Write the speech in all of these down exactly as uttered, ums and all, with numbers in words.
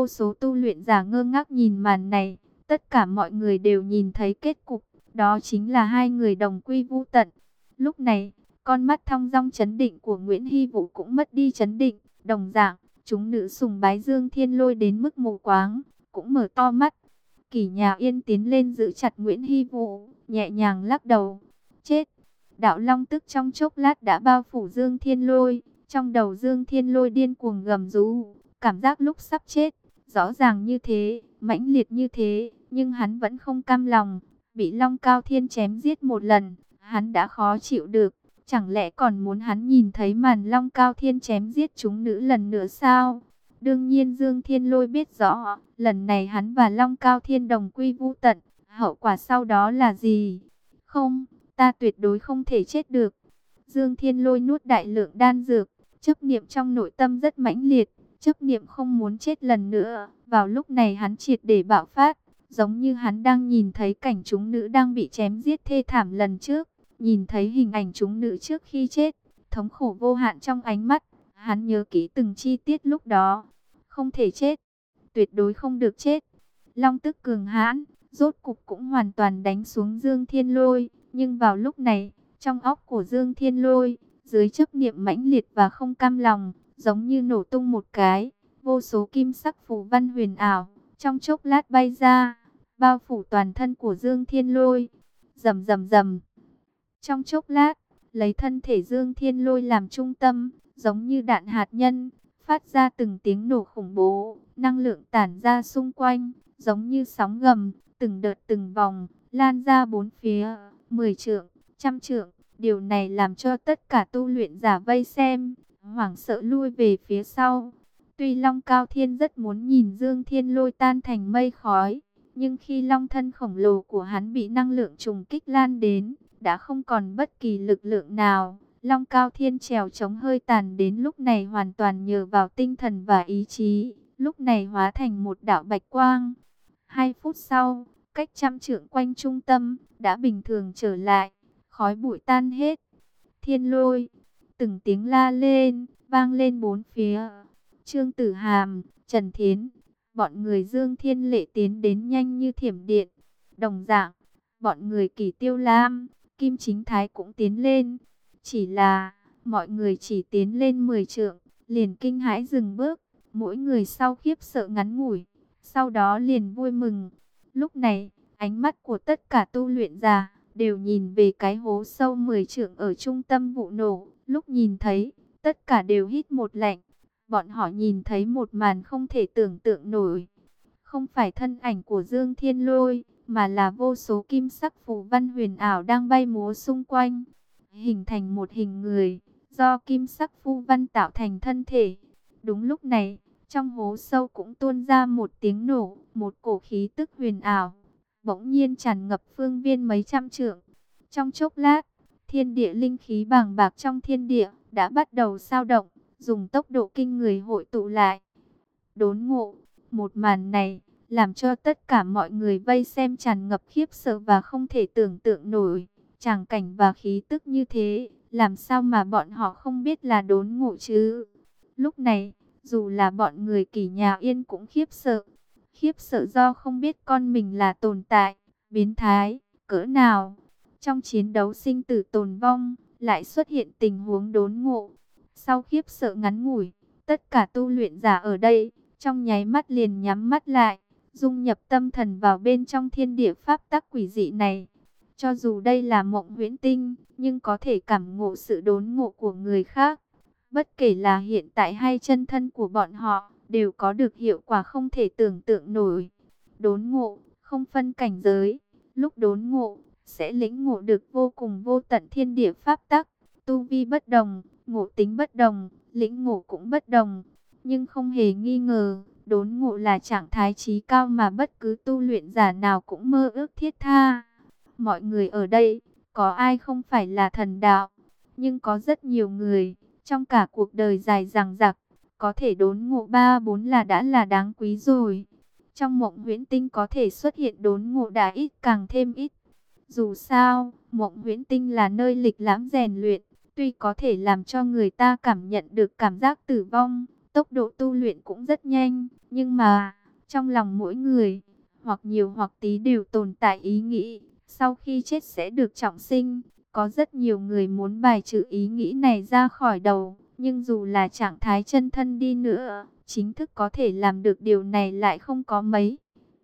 Vô số tu luyện giả ngơ ngác nhìn màn này, tất cả mọi người đều nhìn thấy kết cục, đó chính là hai người đồng quy vu tận. Lúc này, con mắt thong dong chấn định của Nguyễn Hy Vũ cũng mất đi chấn định, đồng dạng, chúng nữ sùng bái Dương Thiên Lôi đến mức mù quáng, cũng mở to mắt. Kỷ Nhà Yên tiến lên giữ chặt Nguyễn Hy Vũ, nhẹ nhàng lắc đầu. Chết! Đạo long tức trong chốc lát đã bao phủ Dương Thiên Lôi, trong đầu Dương Thiên Lôi điên cuồng gầm rú, cảm giác lúc sắp chết, rõ ràng như thế, mãnh liệt như thế, nhưng hắn vẫn không cam lòng, bị Long Cao Thiên chém giết một lần, hắn đã khó chịu được, chẳng lẽ còn muốn hắn nhìn thấy màn Long Cao Thiên chém giết chúng nữ lần nữa sao? Đương nhiên Dương Thiên Lôi biết rõ, lần này hắn và Long Cao Thiên đồng quy vu tận, hậu quả sau đó là gì? Không, ta tuyệt đối không thể chết được. Dương Thiên Lôi nuốt đại lượng đan dược, chấp niệm trong nội tâm rất mãnh liệt, chấp niệm không muốn chết lần nữa. Vào lúc này hắn triệt để bạo phát, giống như hắn đang nhìn thấy cảnh chúng nữ đang bị chém giết thê thảm lần trước, nhìn thấy hình ảnh chúng nữ trước khi chết, thống khổ vô hạn trong ánh mắt. Hắn nhớ kỹ từng chi tiết lúc đó, không thể chết, tuyệt đối không được chết. Long tức cường hãn, rốt cục cũng hoàn toàn đánh xuống Dương Thiên Lôi, nhưng vào lúc này, trong óc của Dương Thiên Lôi, dưới chấp niệm mãnh liệt và không cam lòng, giống như nổ tung một cái, vô số kim sắc phù văn huyền ảo, trong chốc lát bay ra, bao phủ toàn thân của Dương Thiên Lôi. Rầm rầm rầm. Trong chốc lát, lấy thân thể Dương Thiên Lôi làm trung tâm, giống như đạn hạt nhân, phát ra từng tiếng nổ khủng bố, năng lượng tản ra xung quanh, giống như sóng gầm, từng đợt từng vòng, lan ra bốn phía, mười trượng, trăm trượng. Điều này làm cho tất cả tu luyện giả vây xem, hoảng sợ lui về phía sau. Tuy Long Cao Thiên rất muốn nhìn Dương Thiên Lôi tan thành mây khói, nhưng khi long thân khổng lồ của hắn bị năng lượng trùng kích lan đến, đã không còn bất kỳ lực lượng nào. Long Cao Thiên trèo chống hơi tàn đến lúc này hoàn toàn nhờ vào tinh thần và ý chí, lúc này hóa thành một đạo bạch quang. Hai phút sau, cách trăm trượng quanh trung tâm, đã bình thường trở lại, khói bụi tan hết. Thiên Lôi, từng tiếng la lên, vang lên bốn phía. Trương Tử Hàm, Trần Thiến, bọn người Dương Thiên Lệ tiến đến nhanh như thiểm điện. Đồng dạng, bọn người Kỷ Tiêu Lam, Kim Chính Thái cũng tiến lên. Chỉ là, mọi người chỉ tiến lên mười trượng, liền kinh hãi dừng bước. Mỗi người sau khiếp sợ ngắn ngủi, sau đó liền vui mừng. Lúc này, ánh mắt của tất cả tu luyện giả đều nhìn về cái hố sâu mười trượng ở trung tâm vụ nổ. Lúc nhìn thấy, tất cả đều hít một lạnh. Bọn họ nhìn thấy một màn không thể tưởng tượng nổi. Không phải thân ảnh của Dương Thiên Lôi, mà là vô số kim sắc phù văn huyền ảo đang bay múa xung quanh, hình thành một hình người, do kim sắc phù văn tạo thành thân thể. Đúng lúc này, trong hố sâu cũng tuôn ra một tiếng nổ, một cổ khí tức huyền ảo, bỗng nhiên tràn ngập phương viên mấy trăm trượng. Trong chốc lát, thiên địa linh khí bàng bạc trong thiên địa đã bắt đầu dao động, dùng tốc độ kinh người hội tụ lại. Đốn ngộ, một màn này làm cho tất cả mọi người vây xem tràn ngập khiếp sợ và không thể tưởng tượng nổi. Tràng cảnh và khí tức như thế, làm sao mà bọn họ không biết là đốn ngộ chứ? Lúc này, dù là bọn người Kỷ Nhà Yên cũng khiếp sợ. Khiếp sợ do không biết con mình là tồn tại biến thái cỡ nào. Trong chiến đấu sinh tử tồn vong, lại xuất hiện tình huống đốn ngộ. Sau khiếp sợ ngắn ngủi, tất cả tu luyện giả ở đây, trong nháy mắt liền nhắm mắt lại, dung nhập tâm thần vào bên trong thiên địa pháp tắc quỷ dị này. Cho dù đây là mộng huyễn tinh, nhưng có thể cảm ngộ sự đốn ngộ của người khác. Bất kể là hiện tại hay chân thân của bọn họ, đều có được hiệu quả không thể tưởng tượng nổi. Đốn ngộ, không phân cảnh giới, lúc đốn ngộ, sẽ lĩnh ngộ được vô cùng vô tận thiên địa pháp tắc. Tu vi bất đồng, ngộ tính bất đồng, lĩnh ngộ cũng bất đồng. Nhưng không hề nghi ngờ, đốn ngộ là trạng thái trí cao mà bất cứ tu luyện giả nào cũng mơ ước thiết tha. Mọi người ở đây, có ai không phải là thần đạo, nhưng có rất nhiều người, trong cả cuộc đời dài dằng dặc, có thể đốn ngộ ba bốn là đã là đáng quý rồi. Trong mộng huyễn tinh có thể xuất hiện đốn ngộ đã ít càng thêm ít. Dù sao, mộng huyễn tinh là nơi lịch lãm rèn luyện, tuy có thể làm cho người ta cảm nhận được cảm giác tử vong, tốc độ tu luyện cũng rất nhanh, nhưng mà Trong lòng mỗi người, hoặc nhiều hoặc tí đều tồn tại ý nghĩ, sau khi chết sẽ được trọng sinh. Có rất nhiều người muốn bài trừ ý nghĩ này ra khỏi đầu, nhưng dù là trạng thái chân thân đi nữa, chính thức có thể làm được điều này lại không có mấy.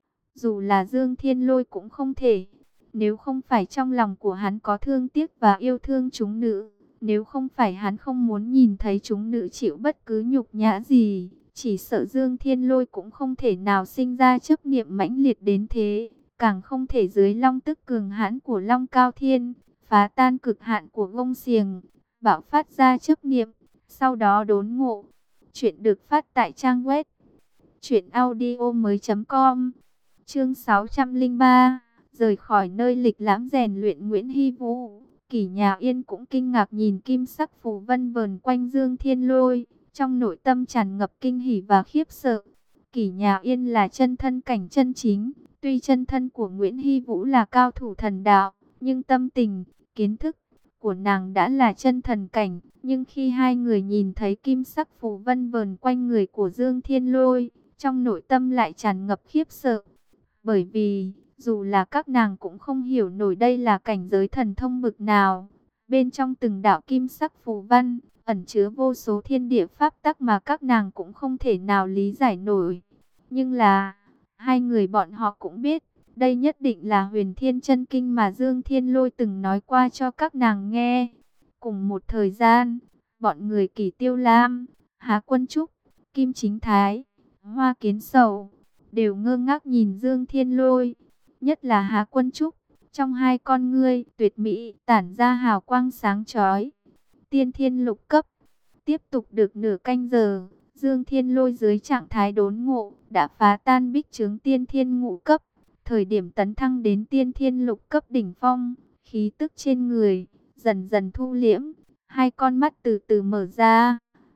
Dù là Dương Thiên Lôi cũng không thể. Nếu không phải trong lòng của hắn có thương tiếc và yêu thương chúng nữ, nếu không phải hắn không muốn nhìn thấy chúng nữ chịu bất cứ nhục nhã gì, chỉ sợ Dương Thiên Lôi cũng không thể nào sinh ra chấp niệm mãnh liệt đến thế, càng không thể dưới long tức cường hãn của Long Cao Thiên, phá tan cực hạn của gông xiềng, bạo phát ra chấp niệm, sau đó đốn ngộ. Chuyện được phát tại trang web truyện audio mới.com. Chương sáu trăm lẻ ba, rời khỏi nơi lịch lãm rèn luyện Nguyễn Hy Vũ. Kỷ Nhà Yên cũng kinh ngạc nhìn kim sắc phù vân vờn quanh Dương Thiên Lôi, trong nội tâm tràn ngập kinh hỉ và khiếp sợ. Kỷ Nhà Yên là chân thân cảnh chân chính, tuy chân thân của Nguyễn Hy Vũ là cao thủ thần đạo, nhưng tâm tình, kiến thức của nàng đã là chân thần cảnh. Nhưng khi hai người nhìn thấy kim sắc phù vân vờn quanh người của Dương Thiên Lôi, trong nội tâm lại tràn ngập khiếp sợ. Bởi vì, dù là các nàng cũng không hiểu nổi đây là cảnh giới thần thông bực nào. Bên trong từng đạo kim sắc phù văn, ẩn chứa vô số thiên địa pháp tắc mà các nàng cũng không thể nào lý giải nổi. Nhưng là, hai người bọn họ cũng biết, đây nhất định là Huyền Thiên Chân Kinh mà Dương Thiên Lôi từng nói qua cho các nàng nghe. Cùng một thời gian, bọn người Kỷ Tiêu Lam, Há Quân Trúc, Kim Chính Thái, Hoa Kiến Sầu đều ngơ ngác nhìn Dương Thiên Lôi, nhất là Há Quân Trúc, trong hai con ngươi tuyệt mỹ tản ra hào quang sáng chói. Tiên Thiên lục cấp, tiếp tục được nửa canh giờ, Dương Thiên Lôi dưới trạng thái đốn ngộ đã phá tan bích chướng Tiên Thiên ngũ cấp, thời điểm tấn thăng đến Tiên Thiên lục cấp đỉnh phong, khí tức trên người dần dần thu liễm, hai con mắt từ từ mở ra,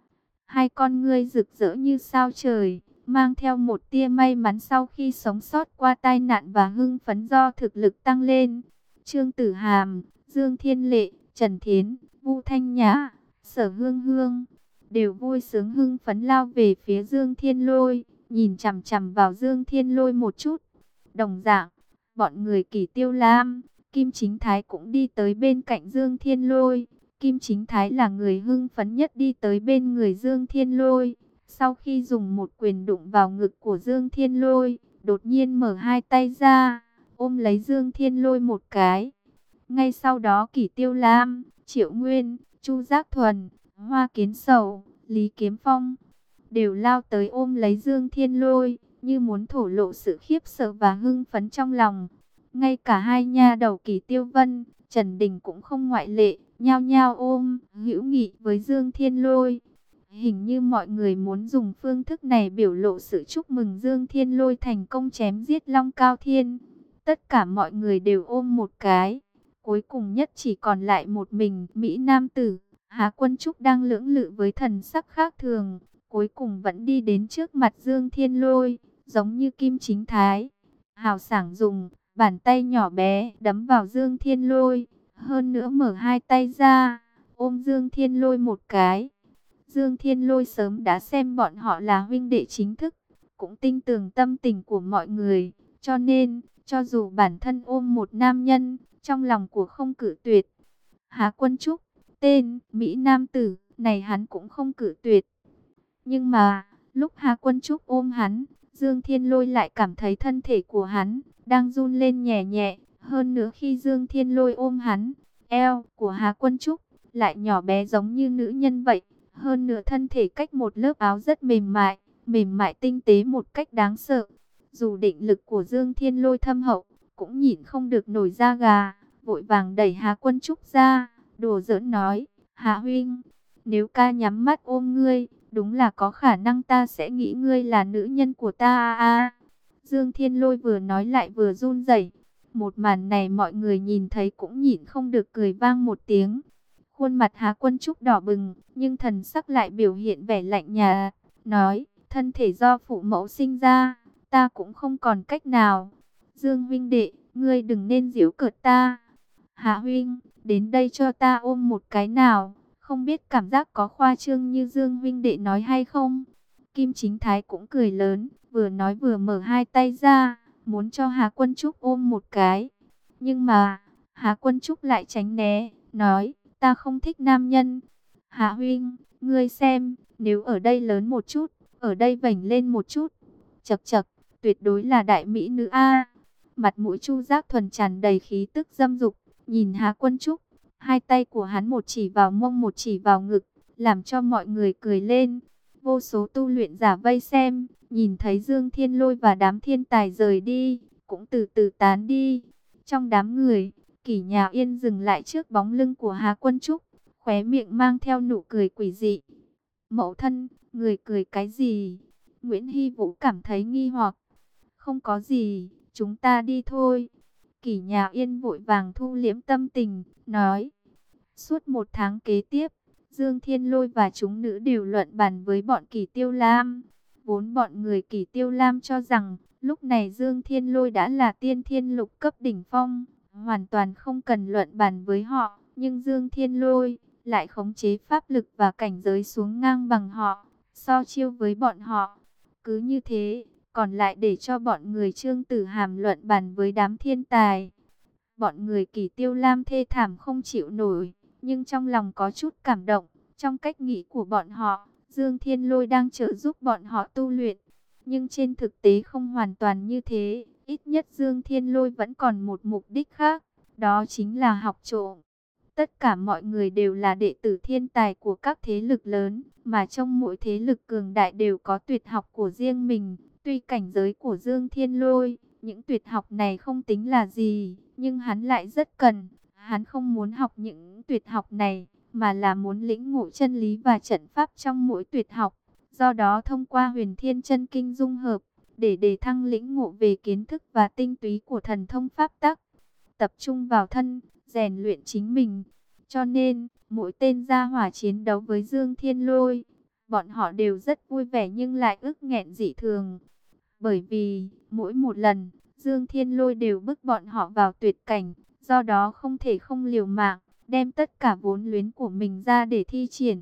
hai con ngươi rực rỡ như sao trời, mang theo một tia may mắn sau khi sống sót qua tai nạn và hưng phấn do thực lực tăng lên. Trương Tử Hàm, Dương Thiên Lệ, Trần Thiến, Vu Thanh Nhã, Sở Hương Hương đều vui sướng hưng phấn lao về phía Dương Thiên Lôi, nhìn chằm chằm vào Dương Thiên Lôi một chút. Đồng dạng, bọn người Kỷ Tiêu Lam, Kim Chính Thái cũng đi tới bên cạnh Dương Thiên Lôi. Kim Chính Thái là người hưng phấn nhất đi tới bên người Dương Thiên Lôi. Sau khi dùng một quyền đụng vào ngực của Dương Thiên Lôi, đột nhiên mở hai tay ra, ôm lấy Dương Thiên Lôi một cái. Ngay sau đó Kỷ Tiêu Lam, Triệu Nguyên, Chu Giác Thuần, Hoa Kiến Sầu, Lý Kiếm Phong đều lao tới ôm lấy Dương Thiên Lôi, như muốn thổ lộ sự khiếp sợ và hưng phấn trong lòng. Ngay cả hai nha đầu Kỷ Tiêu Vân, Trần Đình cũng không ngoại lệ, nhao nhao ôm, hữu nghị với Dương Thiên Lôi. Hình như mọi người muốn dùng phương thức này biểu lộ sự chúc mừng Dương Thiên Lôi thành công chém giết Long Cao Thiên. Tất cả mọi người đều ôm một cái. Cuối cùng nhất chỉ còn lại một mình Mỹ Nam Tử. Há Quân Trúc đang lưỡng lự với thần sắc khác thường. Cuối cùng vẫn đi đến trước mặt Dương Thiên Lôi, giống như Kim Chính Thái. Hào sảng dùng bàn tay nhỏ bé đấm vào Dương Thiên Lôi. Hơn nữa mở hai tay ra, ôm Dương Thiên Lôi một cái. Dương Thiên Lôi sớm đã xem bọn họ là huynh đệ chính thức, cũng tin tưởng tâm tình của mọi người, cho nên, cho dù bản thân ôm một nam nhân, trong lòng của không cự tuyệt. Há Quân Trúc, tên Mỹ Nam Tử, này hắn cũng không cự tuyệt. Nhưng mà, lúc Há Quân Trúc ôm hắn, Dương Thiên Lôi lại cảm thấy thân thể của hắn đang run lên nhẹ nhẹ. Hơn nữa khi Dương Thiên Lôi ôm hắn, eo của Há Quân Trúc lại nhỏ bé giống như nữ nhân vậy. Hơn nữa thân thể cách một lớp áo rất mềm mại, mềm mại tinh tế một cách đáng sợ. Dù định lực của Dương Thiên Lôi thâm hậu, cũng nhịn không được nổi da gà, vội vàng đẩy Há Quân Trúc ra, đùa giỡn nói, Há huynh, nếu ca nhắm mắt ôm ngươi, đúng là có khả năng ta sẽ nghĩ ngươi là nữ nhân của ta a a. Dương Thiên Lôi vừa nói lại vừa run rẩy. Một màn này mọi người nhìn thấy cũng nhịn không được cười vang một tiếng. Khuôn mặt Há Quân Trúc đỏ bừng, nhưng thần sắc lại biểu hiện vẻ lạnh nhạt, nói, thân thể do phụ mẫu sinh ra, ta cũng không còn cách nào. Dương huynh đệ, ngươi đừng nên giễu cợt ta. Há huynh, đến đây cho ta ôm một cái nào, không biết cảm giác có khoa trương như Dương huynh đệ nói hay không? Kim Chính Thái cũng cười lớn, vừa nói vừa mở hai tay ra, muốn cho Hà Quân Trúc ôm một cái. Nhưng mà, Hà Quân Trúc lại tránh né, nói, ta không thích nam nhân. Hà huynh, ngươi xem, nếu ở đây lớn một chút, ở đây vảnh lên một chút, chật chật, tuyệt đối là đại mỹ nữ a. Mặt mũi Chu Giác Thuần tràn đầy khí tức dâm dục, nhìn Hà Quân Trúc, hai tay của hắn một chỉ vào mông một chỉ vào ngực, làm cho mọi người cười lên. Vô số tu luyện giả vây xem, nhìn thấy Dương Thiên Lôi và đám thiên tài rời đi, cũng từ từ tán đi. Trong đám người, Kỷ Nhã Yên dừng lại trước bóng lưng của Hà Quân Trúc, khóe miệng mang theo nụ cười quỷ dị. Mẫu thân, người cười cái gì? Nguyễn Hy Vũ cảm thấy nghi hoặc. Không có gì, chúng ta đi thôi. Kỷ Nhã Yên vội vàng thu liễm tâm tình, nói. Suốt một tháng kế tiếp, Dương Thiên Lôi và chúng nữ đều luận bàn với bọn Kỷ Tiêu Lam. Vốn bọn người Kỷ Tiêu Lam cho rằng, lúc này Dương Thiên Lôi đã là tiên thiên lục cấp đỉnh phong, hoàn toàn không cần luận bàn với họ. Nhưng Dương Thiên Lôi lại khống chế pháp lực và cảnh giới xuống ngang bằng họ, so chiêu với bọn họ. Cứ như thế, còn lại để cho bọn người Trương Tử Hàm luận bàn với đám thiên tài. Bọn người Kỷ Tiêu Lam thê thảm không chịu nổi, nhưng trong lòng có chút cảm động. Trong cách nghĩ của bọn họ, Dương Thiên Lôi đang trợ giúp bọn họ tu luyện. Nhưng trên thực tế không hoàn toàn như thế. Ít nhất Dương Thiên Lôi vẫn còn một mục đích khác, đó chính là học trộm. Tất cả mọi người đều là đệ tử thiên tài của các thế lực lớn, mà trong mỗi thế lực cường đại đều có tuyệt học của riêng mình. Tuy cảnh giới của Dương Thiên Lôi, những tuyệt học này không tính là gì, nhưng hắn lại rất cần. Hắn không muốn học những tuyệt học này, mà là muốn lĩnh ngộ chân lý và trận pháp trong mỗi tuyệt học. Do đó thông qua Huyền Thiên Chân Kinh dung hợp, để đề thăng lĩnh ngộ về kiến thức và tinh túy của thần thông pháp tắc. Tập trung vào thân, rèn luyện chính mình. Cho nên, mỗi tên ra hỏa chiến đấu với Dương Thiên Lôi, bọn họ đều rất vui vẻ nhưng lại ức nghẹn dị thường. Bởi vì, mỗi một lần, Dương Thiên Lôi đều bức bọn họ vào tuyệt cảnh, do đó không thể không liều mạng, đem tất cả vốn liếng của mình ra để thi triển.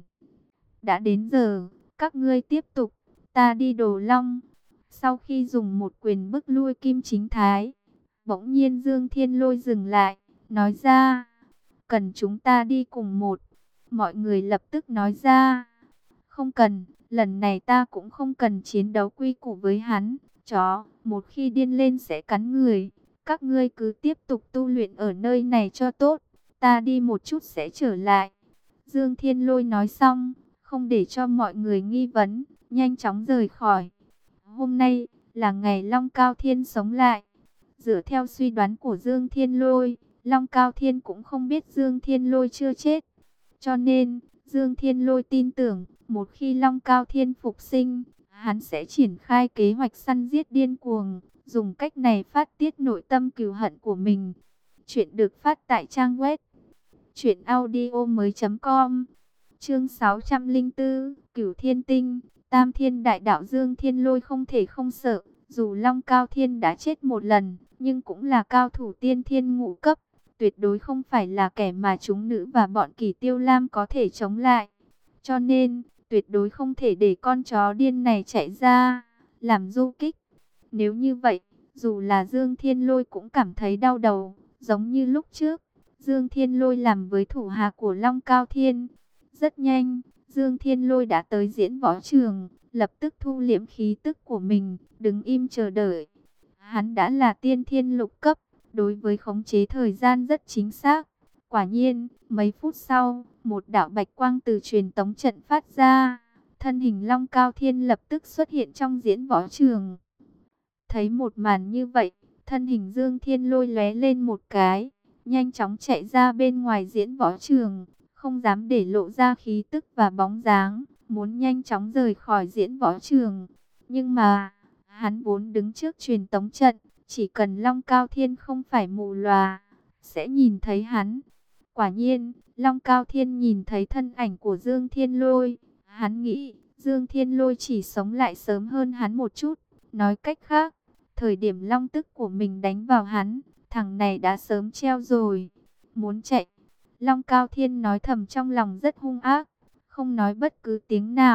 Đã đến giờ, các ngươi tiếp tục, ta đi Đồ Long. Sau khi dùng một quyền bức lui Kim Chính Thái, bỗng nhiên Dương Thiên Lôi dừng lại, nói ra, cần chúng ta đi cùng một. Mọi người lập tức nói ra, không cần, lần này ta cũng không cần chiến đấu quy củ với hắn. Chó, một khi điên lên sẽ cắn người. Các ngươi cứ tiếp tục tu luyện ở nơi này cho tốt, ta đi một chút sẽ trở lại. Dương Thiên Lôi nói xong, không để cho mọi người nghi vấn, nhanh chóng rời khỏi. Hôm nay là ngày Long Cao Thiên sống lại. Dựa theo suy đoán của Dương Thiên Lôi, Long Cao Thiên cũng không biết Dương Thiên Lôi chưa chết. Cho nên, Dương Thiên Lôi tin tưởng, một khi Long Cao Thiên phục sinh, hắn sẽ triển khai kế hoạch săn giết điên cuồng, dùng cách này phát tiết nội tâm cừu hận của mình. Chuyện được phát tại trang web truyện audio mới chấm com. Chương sáu trăm lẻ bốn, Cửu Thiên Tinh, Tam Thiên Đại Đạo. Dương Thiên Lôi không thể không sợ, dù Long Cao Thiên đã chết một lần, nhưng cũng là cao thủ tiên thiên ngũ cấp, tuyệt đối không phải là kẻ mà chúng nữ và bọn Kỷ Tiêu Lam có thể chống lại. Cho nên, tuyệt đối không thể để con chó điên này chạy ra, làm du kích. Nếu như vậy, dù là Dương Thiên Lôi cũng cảm thấy đau đầu, giống như lúc trước, Dương Thiên Lôi làm với thủ hạ của Long Cao Thiên. Rất nhanh, Dương Thiên Lôi đã tới diễn võ trường, lập tức thu liễm khí tức của mình, đứng im chờ đợi. Hắn đã là tiên thiên lục cấp, đối với khống chế thời gian rất chính xác. Quả nhiên, mấy phút sau, một đạo bạch quang từ truyền tống trận phát ra. Thân hình Long Cao Thiên lập tức xuất hiện trong diễn võ trường. Thấy một màn như vậy, thân hình Dương Thiên Lôi lóe lên một cái, nhanh chóng chạy ra bên ngoài diễn võ trường, không dám để lộ ra khí tức và bóng dáng, muốn nhanh chóng rời khỏi diễn võ trường. Nhưng mà, hắn vốn đứng trước truyền tống trận, chỉ cần Long Cao Thiên không phải mù lòa, sẽ nhìn thấy hắn. Quả nhiên, Long Cao Thiên nhìn thấy thân ảnh của Dương Thiên Lôi. Hắn nghĩ, Dương Thiên Lôi chỉ sống lại sớm hơn hắn một chút. Nói cách khác, thời điểm long tức của mình đánh vào hắn, thằng này đã sớm treo rồi. Muốn chạy, Long Cao Thiên nói thầm trong lòng rất hung ác, không nói bất cứ tiếng nào,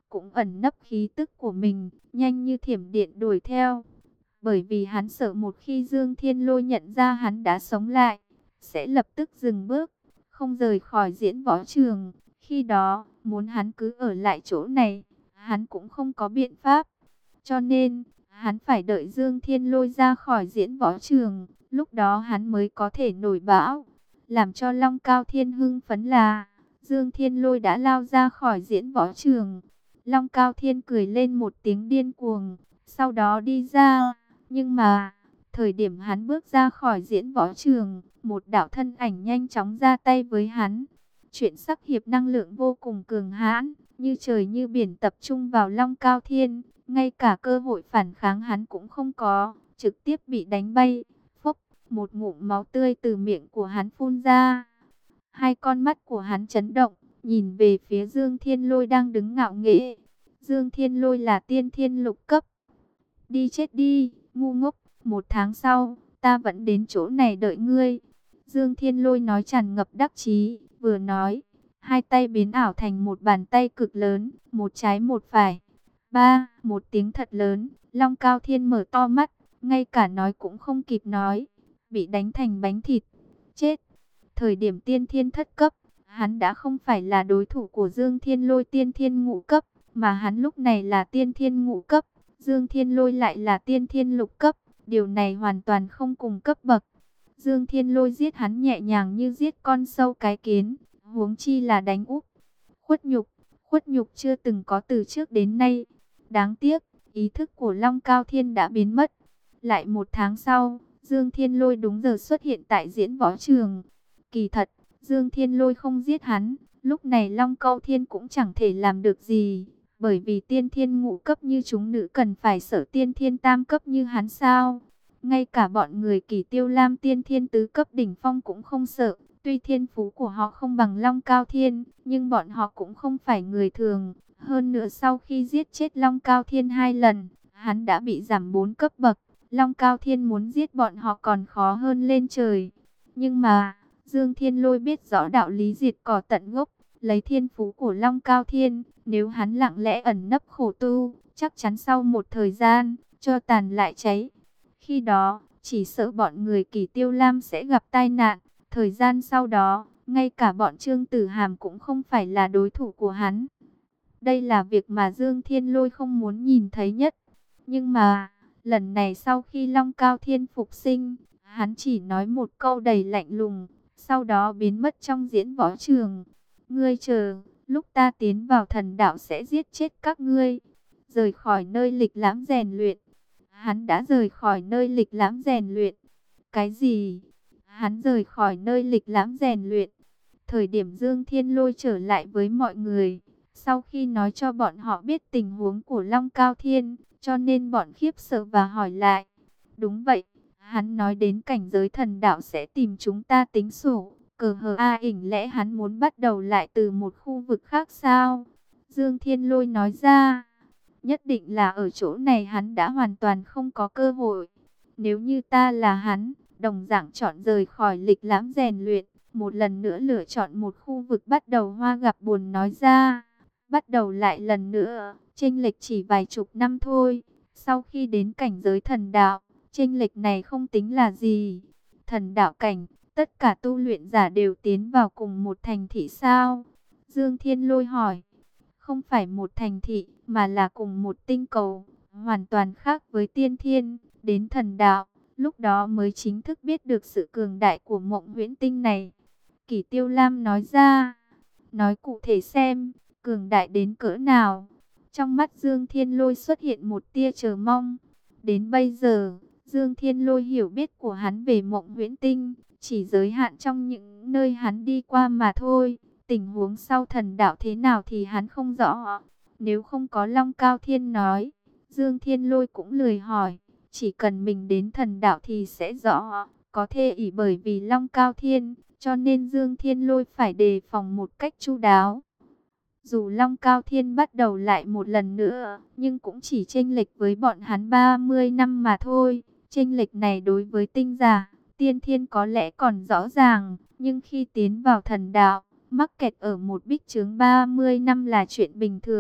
cũng ẩn nấp khí tức của mình, nhanh như thiểm điện đuổi theo. Bởi vì hắn sợ một khi Dương Thiên Lôi nhận ra hắn đã sống lại, sẽ lập tức dừng bước, không rời khỏi diễn võ trường. Khi đó, muốn hắn cứ ở lại chỗ này, hắn cũng không có biện pháp. Cho nên, hắn phải đợi Dương Thiên Lôi ra khỏi diễn võ trường, lúc đó hắn mới có thể nổi bão. Làm cho Long Cao Thiên hưng phấn là, Dương Thiên Lôi đã lao ra khỏi diễn võ trường. Long Cao Thiên cười lên một tiếng điên cuồng, sau đó đi ra. Nhưng mà, thời điểm hắn bước ra khỏi diễn võ trường, một đạo thân ảnh nhanh chóng ra tay với hắn. Chuyện sắc hiệp năng lượng vô cùng cường hãn, như trời như biển tập trung vào Long Cao Thiên. Ngay cả cơ hội phản kháng hắn cũng không có, trực tiếp bị đánh bay. Phốc, một ngụm máu tươi từ miệng của hắn phun ra. Hai con mắt của hắn chấn động, nhìn về phía Dương Thiên Lôi đang đứng ngạo nghễ. Dương Thiên Lôi là tiên thiên lục cấp. Đi chết đi, ngu ngốc, một tháng sau, ta vẫn đến chỗ này đợi ngươi. Dương Thiên Lôi nói tràn ngập đắc chí, vừa nói, hai tay biến ảo thành một bàn tay cực lớn, một trái một phải. Ba, một tiếng thật lớn, Long Cao Thiên mở to mắt, ngay cả nói cũng không kịp nói, bị đánh thành bánh thịt. Chết! Thời điểm tiên thiên thất cấp, hắn đã không phải là đối thủ của Dương Thiên Lôi tiên thiên ngũ cấp, mà hắn lúc này là tiên thiên ngũ cấp, Dương Thiên Lôi lại là tiên thiên lục cấp, điều này hoàn toàn không cùng cấp bậc. Dương Thiên Lôi giết hắn nhẹ nhàng như giết con sâu cái kiến, huống chi là đánh úp. Khuất nhục, khuất nhục chưa từng có từ trước đến nay. Đáng tiếc, ý thức của Long Cao Thiên đã biến mất. Lại một tháng sau, Dương Thiên Lôi đúng giờ xuất hiện tại diễn võ trường. Kỳ thật, Dương Thiên Lôi không giết hắn, lúc này Long Cao Thiên cũng chẳng thể làm được gì. Bởi vì tiên thiên ngũ cấp như chúng nữ cần phải sợ tiên thiên tam cấp như hắn sao? Ngay cả bọn người Kỳ Tiêu Lam tiên thiên tứ cấp đỉnh phong cũng không sợ. Tuy thiên phú của họ không bằng Long Cao Thiên, nhưng bọn họ cũng không phải người thường. Hơn nữa sau khi giết chết Long Cao Thiên hai lần, hắn đã bị giảm bốn cấp bậc. Long Cao Thiên muốn giết bọn họ còn khó hơn lên trời. Nhưng mà, Dương Thiên Lôi biết rõ đạo lý diệt cỏ tận gốc. Lấy thiên phú của Long Cao Thiên, nếu hắn lặng lẽ ẩn nấp khổ tu, chắc chắn sau một thời gian, cho tàn lại cháy. Khi đó, chỉ sợ bọn người Kỳ Tiêu Lam sẽ gặp tai nạn. Thời gian sau đó, ngay cả bọn Trương Tử Hàm cũng không phải là đối thủ của hắn. Đây là việc mà Dương Thiên Lôi không muốn nhìn thấy nhất. Nhưng mà, lần này sau khi Long Cao Thiên phục sinh, hắn chỉ nói một câu đầy lạnh lùng, sau đó biến mất trong diễn võ trường. Ngươi chờ, lúc ta tiến vào thần đạo sẽ giết chết các ngươi. Rời khỏi nơi lịch lãm rèn luyện. Hắn đã rời khỏi nơi lịch lãm rèn luyện. Cái gì? Hắn rời khỏi nơi lịch lãm rèn luyện. Thời điểm Dương Thiên Lôi trở lại với mọi người, sau khi nói cho bọn họ biết tình huống của Long Cao Thiên, cho nên bọn khiếp sợ và hỏi lại. Đúng vậy, hắn nói đến cảnh giới thần đạo sẽ tìm chúng ta tính sổ. Cờ hờ a ỉnh lẽ hắn muốn bắt đầu lại từ một khu vực khác sao? Dương Thiên Lôi nói ra, nhất định là ở chỗ này hắn đã hoàn toàn không có cơ hội. Nếu như ta là hắn, đồng dạng chọn rời khỏi lịch lãm rèn luyện, một lần nữa lựa chọn một khu vực bắt đầu hoa gặp buồn nói ra. Bắt đầu lại lần nữa, chênh lệch chỉ vài chục năm thôi. Sau khi đến cảnh giới thần đạo, chênh lệch này không tính là gì. Thần đạo cảnh, tất cả tu luyện giả đều tiến vào cùng một thành thị sao? Dương Thiên Lôi hỏi. Không phải một thành thị, mà là cùng một tinh cầu, hoàn toàn khác với tiên thiên, đến thần đạo. Lúc đó mới chính thức biết được sự cường đại của Mộng Huyễn Tinh này. Kỳ Tiêu Lam nói ra, nói cụ thể xem, cường đại đến cỡ nào. Trong mắt Dương Thiên Lôi xuất hiện một tia chờ mong. Đến bây giờ, Dương Thiên Lôi hiểu biết của hắn về Mộng Huyễn Tinh, chỉ giới hạn trong những nơi hắn đi qua mà thôi. Tình huống sau thần đạo thế nào thì hắn không rõ. Nếu không có Long Cao Thiên nói, Dương Thiên Lôi cũng lười hỏi. Chỉ cần mình đến thần đạo thì sẽ rõ. Có thể ỷ bởi vì Long Cao Thiên, cho nên Dương Thiên Lôi phải đề phòng một cách chu đáo. Dù Long Cao Thiên bắt đầu lại một lần nữa, nhưng cũng chỉ chênh lệch với bọn hắn ba mươi năm mà thôi. Chênh lệch này đối với tinh giả, tiên thiên có lẽ còn rõ ràng, nhưng khi tiến vào thần đạo, mắc kẹt ở một bích chướng ba mươi năm là chuyện bình thường.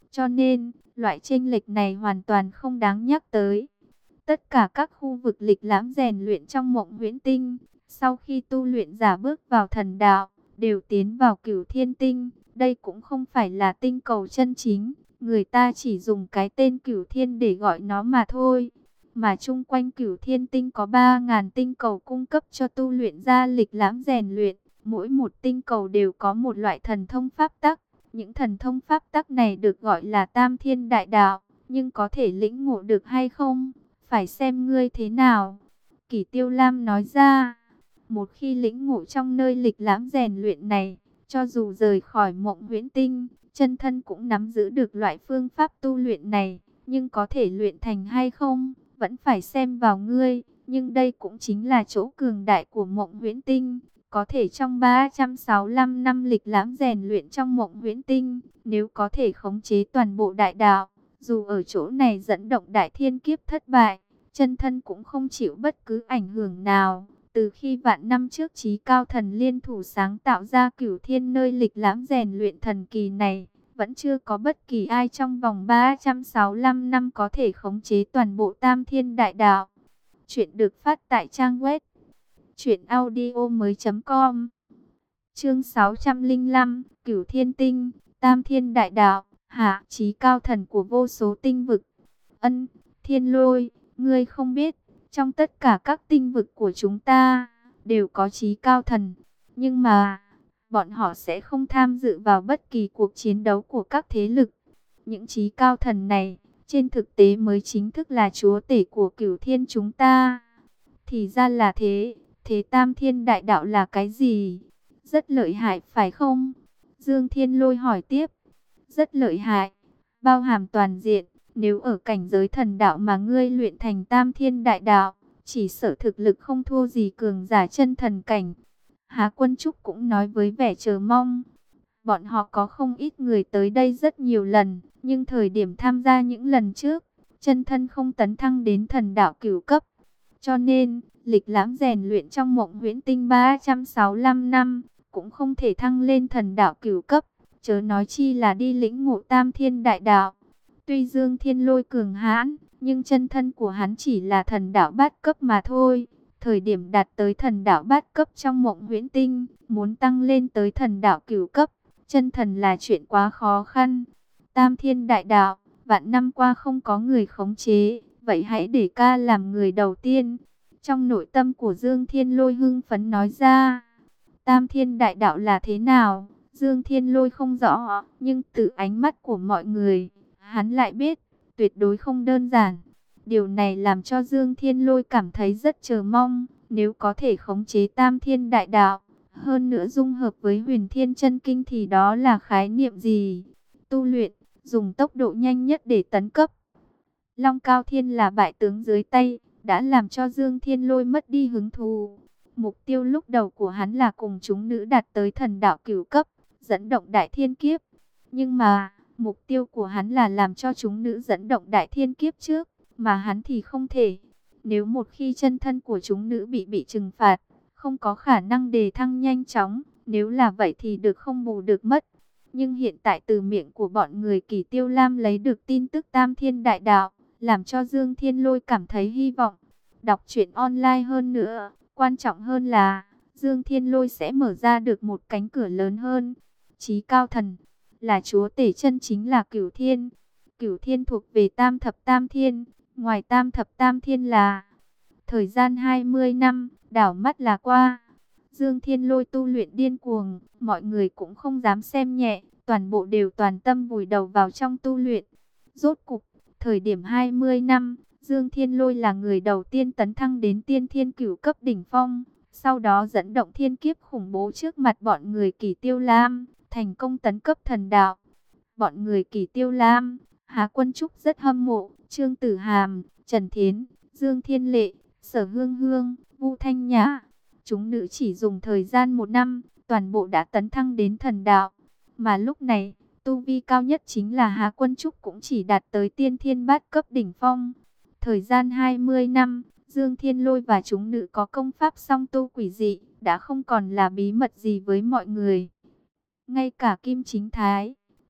Cho nên, loại chênh lệch này hoàn toàn không đáng nhắc tới. Tất cả các khu vực lịch lãm rèn luyện trong Mộng Huyễn Tinh, sau khi tu luyện giả bước vào thần đạo, đều tiến vào Cửu Thiên Tinh. Đây cũng không phải là tinh cầu chân chính, người ta chỉ dùng cái tên Cửu Thiên để gọi nó mà thôi. Mà chung quanh Cửu Thiên Tinh có ba nghìn tinh cầu cung cấp cho tu luyện ra lịch lãm rèn luyện. Mỗi một tinh cầu đều có một loại thần thông pháp tắc. Những thần thông pháp tắc này được gọi là Tam Thiên Đại Đạo, nhưng có thể lĩnh ngộ được hay không, phải xem ngươi thế nào. Kỷ Tiêu Lam nói ra, một khi lĩnh ngộ trong nơi lịch lãm rèn luyện này, cho dù rời khỏi Mộng Huyễn Tinh, chân thân cũng nắm giữ được loại phương pháp tu luyện này, nhưng có thể luyện thành hay không, vẫn phải xem vào ngươi. Nhưng đây cũng chính là chỗ cường đại của Mộng Huyễn Tinh. Có thể trong ba trăm sáu mươi lăm năm lịch lãm rèn luyện trong Mộng Huyễn Tinh, nếu có thể khống chế toàn bộ đại đạo, dù ở chỗ này dẫn động đại thiên kiếp thất bại, chân thân cũng không chịu bất cứ ảnh hưởng nào. Từ khi vạn năm trước Chí Cao Thần liên thủ sáng tạo ra Cửu Thiên nơi lịch lãm rèn luyện thần kỳ này, vẫn chưa có bất kỳ ai trong vòng ba trăm sáu mươi lăm năm có thể khống chế toàn bộ Tam Thiên Đại Đạo. Chuyện được phát tại trang web truyện audio mới chấm com. Chương sáu trăm lẻ lăm, Cửu Thiên Tinh, Tam Thiên Đại Đạo, hạ Chí Cao Thần của vô số tinh vực. Ân, Thiên Lôi, ngươi không biết, trong tất cả các tinh vực của chúng ta, đều có Chí Cao Thần. Nhưng mà, bọn họ sẽ không tham dự vào bất kỳ cuộc chiến đấu của các thế lực. Những Chí Cao Thần này, trên thực tế mới chính thức là chúa tể của Cửu Thiên chúng ta. Thì ra là thế, thế Tam Thiên Đại Đạo là cái gì? Rất lợi hại phải không? Dương Thiên Lôi hỏi tiếp. Rất lợi hại, bao hàm toàn diện. Nếu ở cảnh giới thần đạo mà ngươi luyện thành Tam Thiên Đại Đạo, chỉ sợ thực lực không thua gì cường giả chân thần cảnh. Há Quân Trúc cũng nói với vẻ chờ mong. Bọn họ có không ít người tới đây rất nhiều lần, nhưng thời điểm tham gia những lần trước, chân thân không tấn thăng đến thần đạo cửu cấp. Cho nên, lịch lãm rèn luyện trong Mộng Huyễn Tinh ba trăm sáu mươi lăm năm, cũng không thể thăng lên thần đạo cửu cấp, chớ nói chi là đi lĩnh ngộ Tam Thiên Đại Đạo. Tuy Dương Thiên Lôi cường hãn, nhưng chân thân của hắn chỉ là thần đạo bát cấp mà thôi. Thời điểm đạt tới thần đạo bát cấp trong Mộng Huyễn Tinh, muốn tăng lên tới thần đạo cửu cấp, chân thần là chuyện quá khó khăn. Tam Thiên Đại Đạo, vạn năm qua không có người khống chế, vậy hãy để ca làm người đầu tiên. Trong nội tâm của Dương Thiên Lôi hưng phấn nói ra. Tam Thiên Đại Đạo là thế nào? Dương Thiên Lôi không rõ, nhưng từ ánh mắt của mọi người, hắn lại biết, tuyệt đối không đơn giản. Điều này làm cho Dương Thiên Lôi cảm thấy rất chờ mong, nếu có thể khống chế Tam Thiên Đại Đạo, hơn nữa dung hợp với Huyền Thiên Chân Kinh thì đó là khái niệm gì? Tu luyện, dùng tốc độ nhanh nhất để tấn cấp. Long Cao Thiên là bại tướng dưới tay, đã làm cho Dương Thiên Lôi mất đi hứng thú. Mục tiêu lúc đầu của hắn là cùng chúng nữ đạt tới thần đạo cửu cấp, dẫn động đại thiên kiếp. Nhưng mà, mục tiêu của hắn là làm cho chúng nữ dẫn động đại thiên kiếp trước, mà hắn thì không thể. Nếu một khi chân thân của chúng nữ bị bị trừng phạt, không có khả năng đề thăng nhanh chóng, nếu là vậy thì được không bù được mất. Nhưng hiện tại từ miệng của bọn người Kỷ Tiêu Lam lấy được tin tức Tam Thiên Đại Đạo, làm cho Dương Thiên Lôi cảm thấy hy vọng. Đọc truyện online hơn nữa, quan trọng hơn là Dương Thiên Lôi sẽ mở ra được một cánh cửa lớn hơn. Chí Cao Thần là chúa tể chân chính là Cửu Thiên. Cửu Thiên thuộc về Tam Thập Tam Thiên, ngoài Tam Thập Tam Thiên là thời gian hai mươi năm, đảo mắt là qua. Dương Thiên Lôi tu luyện điên cuồng, mọi người cũng không dám xem nhẹ, toàn bộ đều toàn tâm vùi đầu vào trong tu luyện. Rốt cục, thời điểm hai mươi năm, Dương Thiên Lôi là người đầu tiên tấn thăng đến tiên thiên cửu cấp đỉnh phong, sau đó dẫn động thiên kiếp khủng bố trước mặt bọn người Kỷ Tiêu Lam, thành công tấn cấp thần đạo. Bọn người Kỷ Tiêu Lam, Há Quân Trúc rất hâm mộ, Trương Tử Hàm, Trần Thiến, Dương Thiên Lệ, Sở Hương Hương, Vu Thanh Nhã. Chúng nữ chỉ dùng thời gian một năm, toàn bộ đã tấn thăng đến thần đạo. Mà lúc này, tu vi cao nhất chính là Há Quân Trúc cũng chỉ đạt tới tiên thiên bát cấp đỉnh phong. Thời gian hai mươi năm, Dương Thiên Lôi và chúng nữ có công pháp song tu quỷ dị, đã không còn là bí mật gì với mọi người. Ngay cả Kim Chính Thái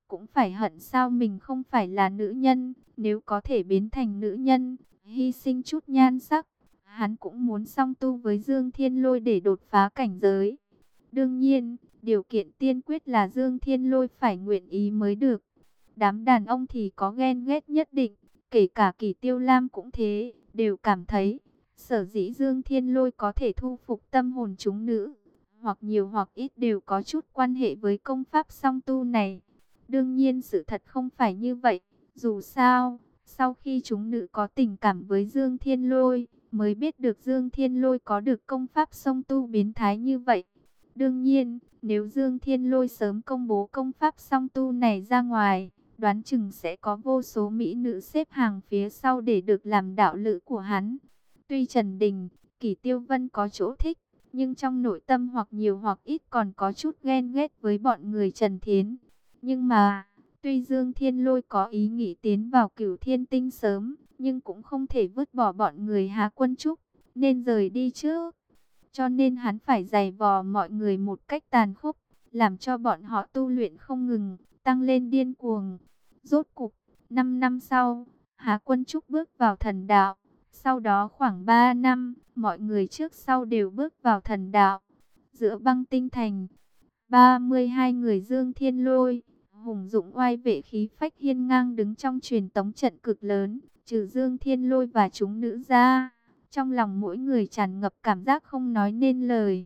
cũng phải hận sao mình không phải là nữ nhân. Nếu có thể biến thành nữ nhân, hy sinh chút nhan sắc, hắn cũng muốn song tu với Dương Thiên Lôi để đột phá cảnh giới. Đương nhiên, điều kiện tiên quyết là Dương Thiên Lôi phải nguyện ý mới được. Đám đàn ông thì có ghen ghét nhất định, kể cả Kỷ Tiêu Lam cũng thế, đều cảm thấy sở dĩ Dương Thiên Lôi có thể thu phục tâm hồn chúng nữ, hoặc nhiều hoặc ít đều có chút quan hệ với công pháp song tu này. Đương nhiên sự thật không phải như vậy, dù sao, sau khi chúng nữ có tình cảm với Dương Thiên Lôi, mới biết được Dương Thiên Lôi có được công pháp song tu biến thái như vậy. Đương nhiên, nếu Dương Thiên Lôi sớm công bố công pháp song tu này ra ngoài, đoán chừng sẽ có vô số mỹ nữ xếp hàng phía sau để được làm đạo lữ của hắn. Tuy Trần Đình, Kỷ Tiêu Vân có chỗ thích, nhưng trong nội tâm hoặc nhiều hoặc ít còn có chút ghen ghét với bọn người Trần Thiến. Nhưng mà, tuy Dương Thiên Lôi có ý nghĩ tiến vào Cửu Thiên Tinh sớm, nhưng cũng không thể vứt bỏ bọn người Hà Quân Trúc, nên rời đi trước. Cho nên hắn phải giày vò mọi người một cách tàn khốc, làm cho bọn họ tu luyện không ngừng, tăng lên điên cuồng. Rốt cục, năm năm sau, Hà Quân Trúc bước vào thần đạo. Sau đó khoảng ba năm, mọi người trước sau đều bước vào thần đạo. Giữa Băng Tinh Thành, ba mươi hai người Dương Thiên Lôi, hùng dũng oai vệ khí phách hiên ngang đứng trong truyền tống trận cực lớn, trừ Dương Thiên Lôi và chúng nữ ra. Trong lòng mỗi người tràn ngập cảm giác không nói nên lời.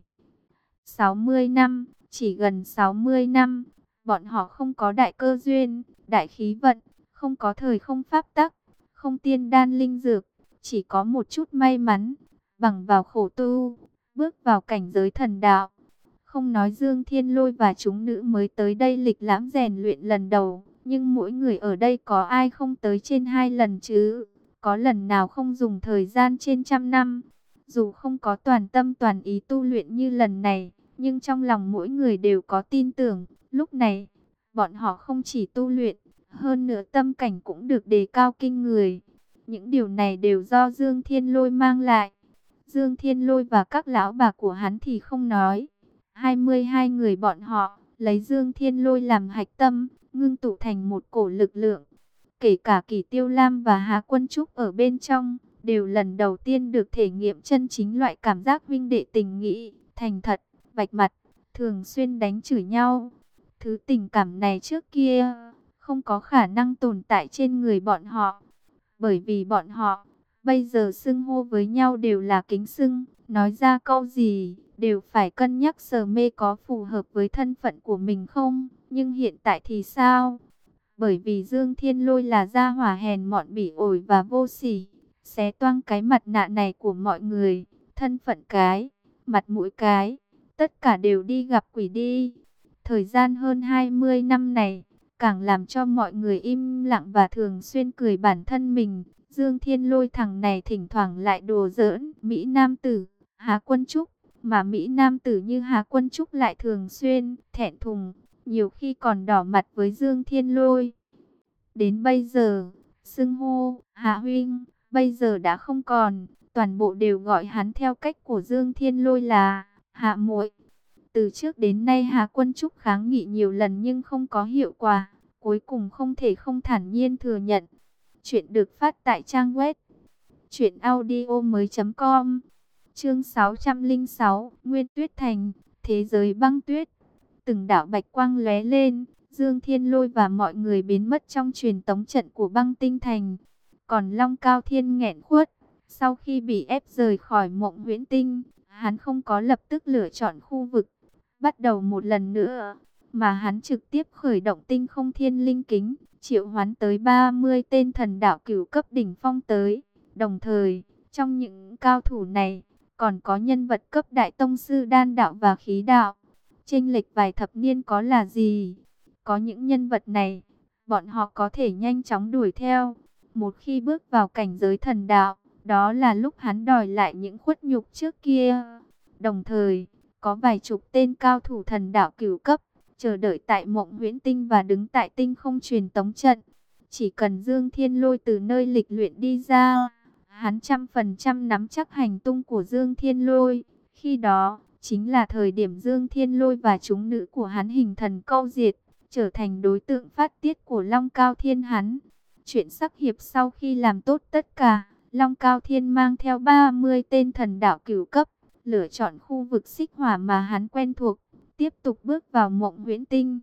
sáu mươi năm, chỉ gần sáu mươi năm, bọn họ không có đại cơ duyên, đại khí vận, không có thời không pháp tắc, không tiên đan linh dược, chỉ có một chút may mắn, bằng vào khổ tu, bước vào cảnh giới thần đạo. Không nói Dương Thiên Lôi và chúng nữ mới tới đây lịch lãm rèn luyện lần đầu, nhưng mỗi người ở đây có ai không tới trên hai lần chứ? Có lần nào không dùng thời gian trên trăm năm? Dù không có toàn tâm toàn ý tu luyện như lần này, nhưng trong lòng mỗi người đều có tin tưởng. Lúc này, bọn họ không chỉ tu luyện, hơn nữa tâm cảnh cũng được đề cao kinh người. Những điều này đều do Dương Thiên Lôi mang lại. Dương Thiên Lôi và các lão bà của hắn thì không nói. hai mươi hai người bọn họ, lấy Dương Thiên Lôi làm hạch tâm, ngưng tụ thành một cổ lực lượng. Kể cả Kỷ Tiêu Lam và Hà Quân Trúc ở bên trong, đều lần đầu tiên được thể nghiệm chân chính loại cảm giác huynh đệ tình nghĩa, thành thật, vạch mặt, thường xuyên đánh chửi nhau. Thứ tình cảm này trước kia, không có khả năng tồn tại trên người bọn họ. Bởi vì bọn họ, bây giờ xưng hô với nhau đều là kính xưng, nói ra câu gì, đều phải cân nhắc sờ mê có phù hợp với thân phận của mình không. Nhưng hiện tại thì sao? Bởi vì Dương Thiên Lôi là gia hỏa hèn mọn bỉ ổi và vô sỉ, xé toang cái mặt nạ này của mọi người, thân phận cái, mặt mũi cái, tất cả đều đi gặp quỷ đi. Thời gian hơn hai mươi năm này, càng làm cho mọi người im lặng và thường xuyên cười bản thân mình. Dương Thiên Lôi thằng này thỉnh thoảng lại đùa giỡn Mỹ Nam Tử, Hà Quân Trúc, mà Mỹ Nam Tử như Hà Quân Trúc lại thường xuyên thẹn thùng, nhiều khi còn đỏ mặt với Dương Thiên Lôi. Đến bây giờ, xưng hô Hà huynh bây giờ đã không còn, toàn bộ đều gọi hắn theo cách của Dương Thiên Lôi là Hạ muội. Từ trước đến nay Hà Quân Trúc kháng nghị nhiều lần nhưng không có hiệu quả, cuối cùng không thể không thản nhiên thừa nhận. Chuyện được phát tại trang web truyện audio mới chấm com. Chương sáu trăm lẻ sáu, Nguyên Tuyết Thành, thế giới băng tuyết. Từng đạo bạch quang lóe lên, Dương Thiên Lôi và mọi người biến mất trong truyền tống trận của Băng Tinh Thành. Còn Long Cao Thiên nghẹn khuất, sau khi bị ép rời khỏi Mộng Huyễn Tinh, hắn không có lập tức lựa chọn khu vực bắt đầu một lần nữa, mà hắn trực tiếp khởi động Tinh Không Thiên Linh Kính, triệu hoán tới ba mươi tên thần đạo cửu cấp đỉnh phong tới. Đồng thời, trong những cao thủ này, còn có nhân vật cấp đại tông sư đan đạo và khí đạo. Chênh lệch vài thập niên có là gì? Có những nhân vật này, bọn họ có thể nhanh chóng đuổi theo. Một khi bước vào cảnh giới thần đạo, đó là lúc hắn đòi lại những khuất nhục trước kia. Đồng thời, có vài chục tên cao thủ thần đạo cửu cấp, chờ đợi tại Mộng Huyễn Tinh và đứng tại tinh không truyền tống trận. Chỉ cần Dương Thiên Lôi từ nơi lịch luyện đi ra, hắn trăm phần trăm nắm chắc hành tung của Dương Thiên Lôi. Khi đó, chính là thời điểm Dương Thiên Lôi và chúng nữ của hắn hình thần câu diệt, trở thành đối tượng phát tiết của Long Cao Thiên hắn. Chuyện sắc hiệp sau khi làm tốt tất cả, Long Cao Thiên mang theo ba mươi tên thần đạo cửu cấp, lựa chọn khu vực xích hỏa mà hắn quen thuộc, tiếp tục bước vào Mộng Huyễn Tinh.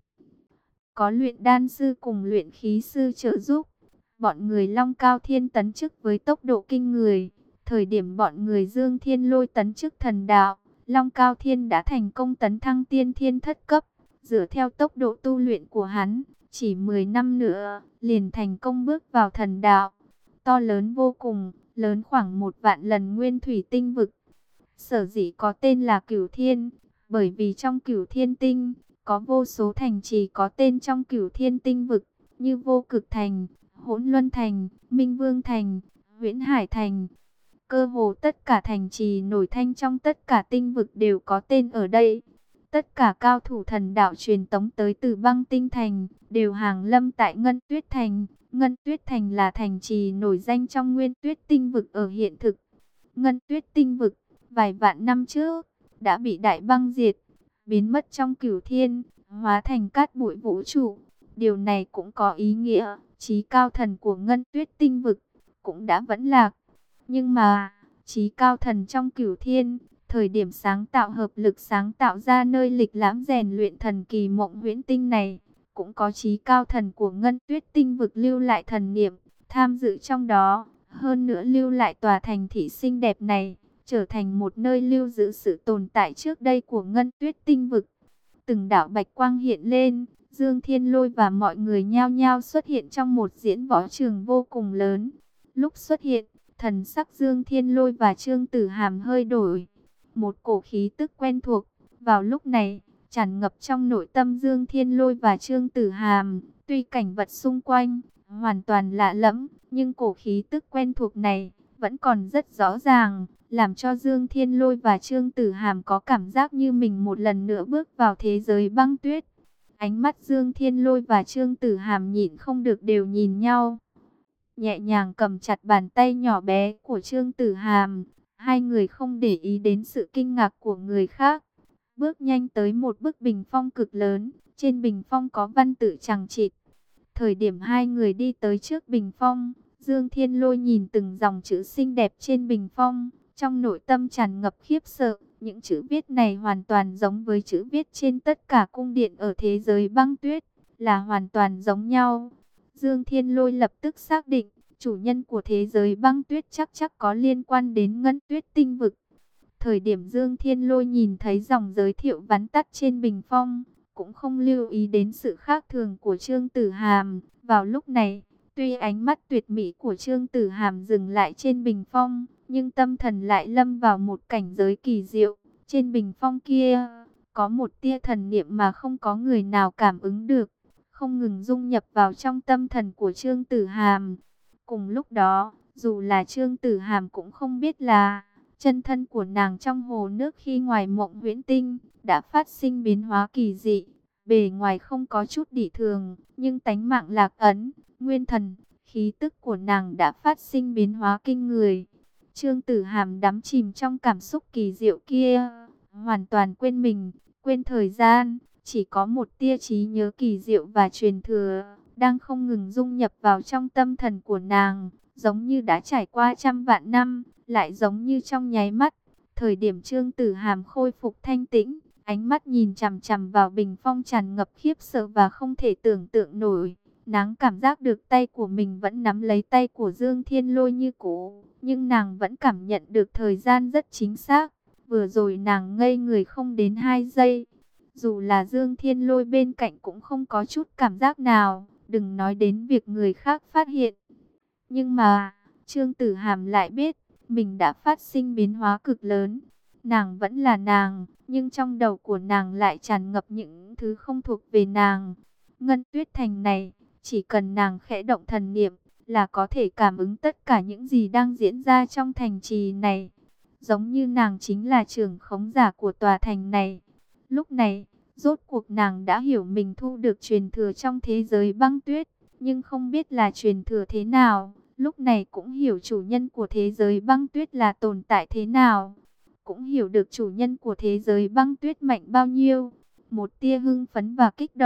Có luyện đan sư cùng luyện khí sư trợ giúp, bọn người Long Cao Thiên tấn chức với tốc độ kinh người. Thời điểm bọn người Dương Thiên Lôi tấn chức thần đạo, Long Cao Thiên đã thành công tấn thăng tiên thiên thất cấp. Dựa theo tốc độ tu luyện của hắn, chỉ mười năm nữa, liền thành công bước vào thần đạo. To lớn vô cùng, lớn khoảng một vạn lần nguyên thủy tinh vực. Sở dĩ có tên là Cửu Thiên, bởi vì trong Cửu Thiên Tinh, có vô số thành trì có tên trong Cửu Thiên Tinh vực, như Vô Cực Thành, Hỗn Luân Thành, Minh Vương Thành, Huyễn Hải Thành. Cơ hồ tất cả thành trì nổi danh trong tất cả tinh vực đều có tên ở đây. Tất cả cao thủ thần đạo truyền tống tới từ Băng Tinh Thành, đều hàng lâm tại Ngân Tuyết Thành. Ngân Tuyết Thành là thành trì nổi danh trong Nguyên Tuyết Tinh vực ở hiện thực. Ngân Tuyết Tinh vực, vài vạn năm trước, đã bị đại băng diệt, biến mất trong Cửu Thiên, hóa thành cát bụi vũ trụ. Điều này cũng có ý nghĩa, chí cao thần của Ngân Tuyết Tinh vực, cũng đã vẫn lạc. Nhưng mà, chí cao thần trong Cửu Thiên, thời điểm sáng tạo hợp lực sáng tạo ra nơi lịch lãm rèn luyện thần kỳ Mộng Huyễn Tinh này, cũng có chí cao thần của Ngân Tuyết Tinh vực lưu lại thần niệm, tham dự trong đó, hơn nữa lưu lại tòa thành thị xinh đẹp này, trở thành một nơi lưu giữ sự tồn tại trước đây của Ngân Tuyết Tinh vực. Từng đạo bạch quang hiện lên, Dương Thiên Lôi và mọi người nhao nhao xuất hiện trong một diễn võ trường vô cùng lớn. Lúc xuất hiện, thần sắc Dương Thiên Lôi và Trương Tử Hàm hơi đổi. Một cổ khí tức quen thuộc, vào lúc này, tràn ngập trong nội tâm Dương Thiên Lôi và Trương Tử Hàm. Tuy cảnh vật xung quanh, hoàn toàn lạ lẫm, nhưng cổ khí tức quen thuộc này, vẫn còn rất rõ ràng, làm cho Dương Thiên Lôi và Trương Tử Hàm có cảm giác như mình một lần nữa bước vào thế giới băng tuyết. Ánh mắt Dương Thiên Lôi và Trương Tử Hàm nhịn không được đều nhìn nhau. Nhẹ nhàng cầm chặt bàn tay nhỏ bé của Trương Tử Hàm, hai người không để ý đến sự kinh ngạc của người khác. Bước nhanh tới một bức bình phong cực lớn, trên bình phong có văn tự chằng chịt. Thời điểm hai người đi tới trước bình phong, Dương Thiên Lôi nhìn từng dòng chữ xinh đẹp trên bình phong, trong nội tâm tràn ngập khiếp sợ. Những chữ viết này hoàn toàn giống với chữ viết trên tất cả cung điện ở thế giới băng tuyết, là hoàn toàn giống nhau. Dương Thiên Lôi lập tức xác định, chủ nhân của thế giới băng tuyết chắc chắc có liên quan đến Ngân Tuyết Tinh vực. Thời điểm Dương Thiên Lôi nhìn thấy dòng giới thiệu vắn tắt trên bình phong, cũng không lưu ý đến sự khác thường của Trương Tử Hàm. Vào lúc này, tuy ánh mắt tuyệt mỹ của Trương Tử Hàm dừng lại trên bình phong, nhưng tâm thần lại lâm vào một cảnh giới kỳ diệu. Trên bình phong kia, có một tia thần niệm mà không có người nào cảm ứng được, không ngừng dung nhập vào trong tâm thần của Trương Tử Hàm. Cùng lúc đó, dù là Trương Tử Hàm cũng không biết là chân thân của nàng trong hồ nước khi ngoài Mộng Huyễn Tinh đã phát sinh biến hóa kỳ dị. Bề ngoài không có chút dị thường, nhưng tánh mạng lạc ấn, nguyên thần, khí tức của nàng đã phát sinh biến hóa kinh người. Trương Tử Hàm đắm chìm trong cảm xúc kỳ diệu kia, hoàn toàn quên mình, quên thời gian, chỉ có một tia trí nhớ kỳ diệu và truyền thừa đang không ngừng dung nhập vào trong tâm thần của nàng, giống như đã trải qua trăm vạn năm, lại giống như trong nháy mắt. Thời điểm Trương Tử Hàm khôi phục thanh tĩnh, ánh mắt nhìn chằm chằm vào bình phong tràn ngập khiếp sợ và không thể tưởng tượng nổi. Nàng cảm giác được tay của mình vẫn nắm lấy tay của Dương Thiên Lôi như cũ, nhưng nàng vẫn cảm nhận được thời gian rất chính xác. Vừa rồi nàng ngây người không đến hai giây. Dù là Dương Thiên Lôi bên cạnh cũng không có chút cảm giác nào, đừng nói đến việc người khác phát hiện. Nhưng mà, Trương Tử Hàm lại biết, mình đã phát sinh biến hóa cực lớn. Nàng vẫn là nàng, nhưng trong đầu của nàng lại tràn ngập những thứ không thuộc về nàng. Ngân Tuyết Thành này, chỉ cần nàng khẽ động thần niệm, là có thể cảm ứng tất cả những gì đang diễn ra trong thành trì này. Giống như nàng chính là trưởng khống giả của tòa thành này. Lúc này, rốt cuộc nàng đã hiểu mình thu được truyền thừa trong thế giới băng tuyết, nhưng không biết là truyền thừa thế nào. Lúc này cũng hiểu chủ nhân của thế giới băng tuyết là tồn tại thế nào. Cũng hiểu được chủ nhân của thế giới băng tuyết mạnh bao nhiêu. Một tia hưng phấn và kích động,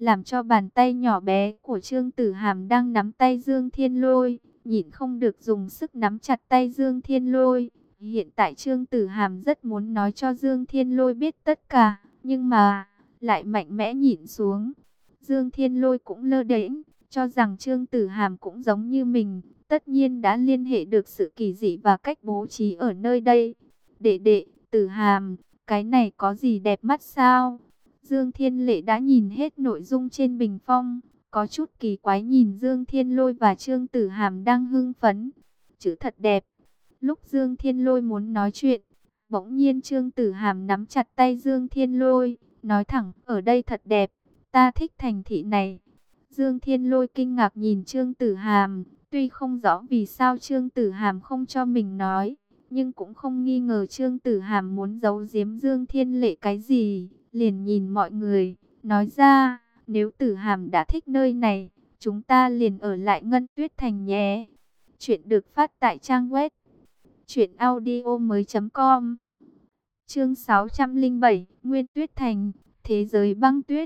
làm cho bàn tay nhỏ bé của Trương Tử Hàm đang nắm tay Dương Thiên Lôi, nhịn không được dùng sức nắm chặt tay Dương Thiên Lôi. Hiện tại Trương Tử Hàm rất muốn nói cho Dương Thiên Lôi biết tất cả, nhưng mà lại mạnh mẽ nhịn xuống. Dương Thiên Lôi cũng lơ đễnh, cho rằng Trương Tử Hàm cũng giống như mình, tất nhiên đã liên hệ được sự kỳ dị và cách bố trí ở nơi đây. Đệ đệ, Tử Hàm, cái này có gì đẹp mắt sao? Dương Thiên Lệ đã nhìn hết nội dung trên bình phong, có chút kỳ quái nhìn Dương Thiên Lôi và Trương Tử Hàm đang hưng phấn. Chữ thật đẹp. Lúc Dương Thiên Lôi muốn nói chuyện, bỗng nhiên Trương Tử Hàm nắm chặt tay Dương Thiên Lôi, nói thẳng, ở đây thật đẹp, ta thích thành thị này. Dương Thiên Lôi kinh ngạc nhìn Trương Tử Hàm, tuy không rõ vì sao Trương Tử Hàm không cho mình nói, nhưng cũng không nghi ngờ Trương Tử Hàm muốn giấu giếm Dương Thiên Lệ cái gì, liền nhìn mọi người, nói ra, nếu Tử Hàm đã thích nơi này, chúng ta liền ở lại Ngân Tuyết Thành nhé. Chuyện được phát tại trang web truyện audio mới chấm com. Chương sáu trăm lẻ bảy, Nguyên Tuyết Thành, thế giới băng tuyết.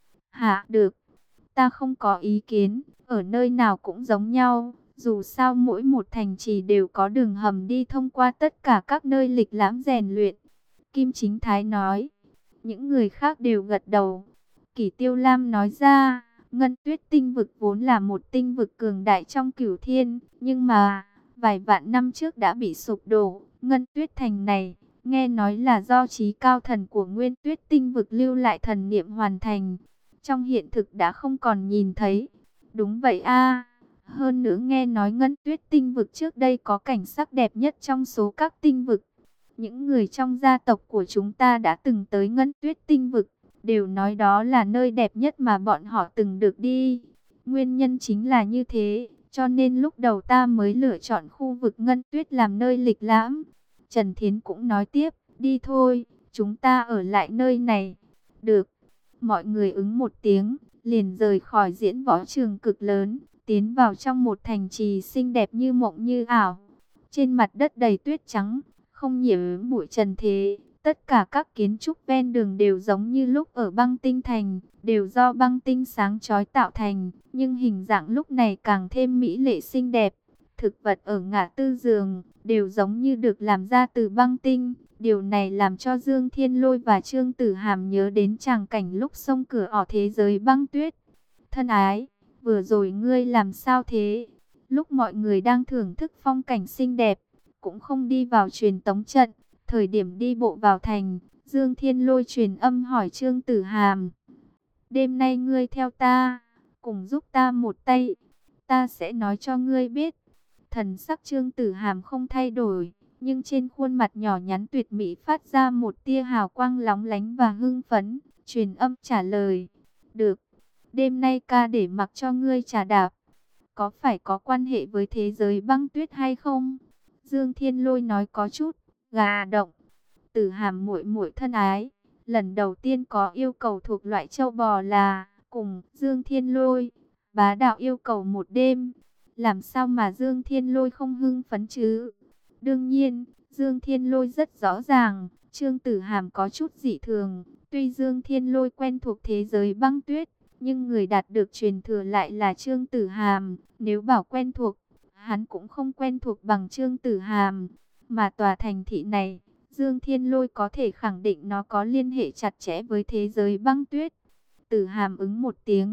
Hả, được. Ta không có ý kiến, ở nơi nào cũng giống nhau, dù sao mỗi một thành trì đều có đường hầm đi thông qua tất cả các nơi lịch lãm rèn luyện. Kim Chính Thái nói. Những người khác đều gật đầu. Kỷ Tiêu Lam nói ra, Ngân Tuyết tinh vực vốn là một tinh vực cường đại trong cửu thiên, nhưng mà vài vạn năm trước đã bị sụp đổ. Ngân Tuyết Thành này, nghe nói là do trí cao thần của Nguyên Tuyết tinh vực lưu lại thần niệm hoàn thành. Trong hiện thực đã không còn nhìn thấy. Đúng vậy a. Hơn nữa nghe nói Ngân Tuyết tinh vực trước đây có cảnh sắc đẹp nhất trong số các tinh vực. Những người trong gia tộc của chúng ta đã từng tới Ngân Tuyết tinh vực, đều nói đó là nơi đẹp nhất mà bọn họ từng được đi. Nguyên nhân chính là như thế, cho nên lúc đầu ta mới lựa chọn khu vực Ngân Tuyết làm nơi lịch lãm. Trần Thiến cũng nói tiếp, đi thôi, chúng ta ở lại nơi này. Được, mọi người ứng một tiếng, liền rời khỏi diễn võ trường cực lớn, tiến vào trong một thành trì xinh đẹp như mộng như ảo. Trên mặt đất đầy tuyết trắng, không nhiễm bụi trần thế. Tất cả các kiến trúc ven đường đều giống như lúc ở băng tinh thành, đều do băng tinh sáng chói tạo thành, nhưng hình dạng lúc này càng thêm mỹ lệ xinh đẹp. Thực vật ở ngã tư giường đều giống như được làm ra từ băng tinh. Điều này làm cho Dương Thiên Lôi và Trương Tử Hàm nhớ đến tràng cảnh lúc xông cửa ở thế giới băng tuyết. Thân ái, vừa rồi ngươi làm sao thế? Lúc mọi người đang thưởng thức phong cảnh xinh đẹp, cũng không đi vào truyền tống trận. Thời điểm đi bộ vào thành, Dương Thiên Lôi truyền âm hỏi Trương Tử Hàm. Đêm nay ngươi theo ta, cùng giúp ta một tay, ta sẽ nói cho ngươi biết. Thần sắc Trương Tử Hàm không thay đổi, nhưng trên khuôn mặt nhỏ nhắn tuyệt mỹ phát ra một tia hào quang lóng lánh và hưng phấn, truyền âm trả lời. Được, đêm nay ca để mặc cho ngươi trả đạp. Có phải có quan hệ với thế giới băng tuyết hay không? Dương Thiên Lôi nói có chút gà động. Tử Hàm muội muội thân ái, lần đầu tiên có yêu cầu thuộc loại châu bò là cùng Dương Thiên Lôi bá đạo yêu cầu một đêm. Làm sao mà Dương Thiên Lôi không hưng phấn chứ? Đương nhiên, Dương Thiên Lôi rất rõ ràng, Trương Tử Hàm có chút dị thường. Tuy Dương Thiên Lôi quen thuộc thế giới băng tuyết, nhưng người đạt được truyền thừa lại là Trương Tử Hàm. Nếu bảo quen thuộc, hắn cũng không quen thuộc bằng Trương Tử Hàm. Mà tòa thành thị này, Dương Thiên Lôi có thể khẳng định nó có liên hệ chặt chẽ với thế giới băng tuyết. Tử Hàm ứng một tiếng.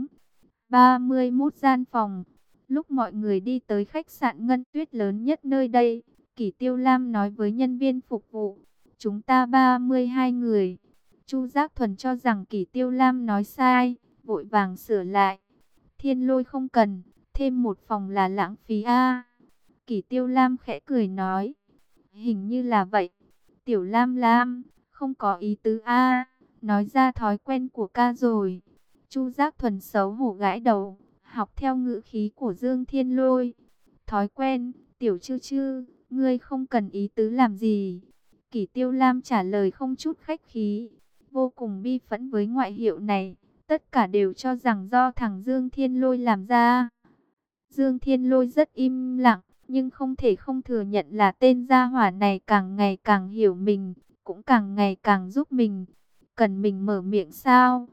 ba mươi mốt gian phòng. Lúc mọi người đi tới khách sạn Ngân Tuyết lớn nhất nơi đây, Kỷ Tiêu Lam nói với nhân viên phục vụ, chúng ta ba mươi hai người. Chu Giác Thuần cho rằng Kỷ Tiêu Lam nói sai, vội vàng sửa lại. Thiên Lôi không cần, thêm một phòng là lãng phí a. Kỷ Tiêu Lam khẽ cười nói, hình như là vậy. Tiểu Lam Lam, không có ý tứ a, nói ra thói quen của ca rồi. Chu Giác Thuần xấu hổ gãi đầu, học theo ngữ khí của Dương Thiên Lôi. Thói quen, Tiểu Chư Chư, ngươi không cần ý tứ làm gì. Kỷ Tiêu Lam trả lời không chút khách khí, vô cùng bi phẫn với ngoại hiệu này. Tất cả đều cho rằng do thằng Dương Thiên Lôi làm ra. Dương Thiên Lôi rất im lặng, nhưng không thể không thừa nhận là tên gia hỏa này càng ngày càng hiểu mình, cũng càng ngày càng giúp mình. Cần mình mở miệng sao?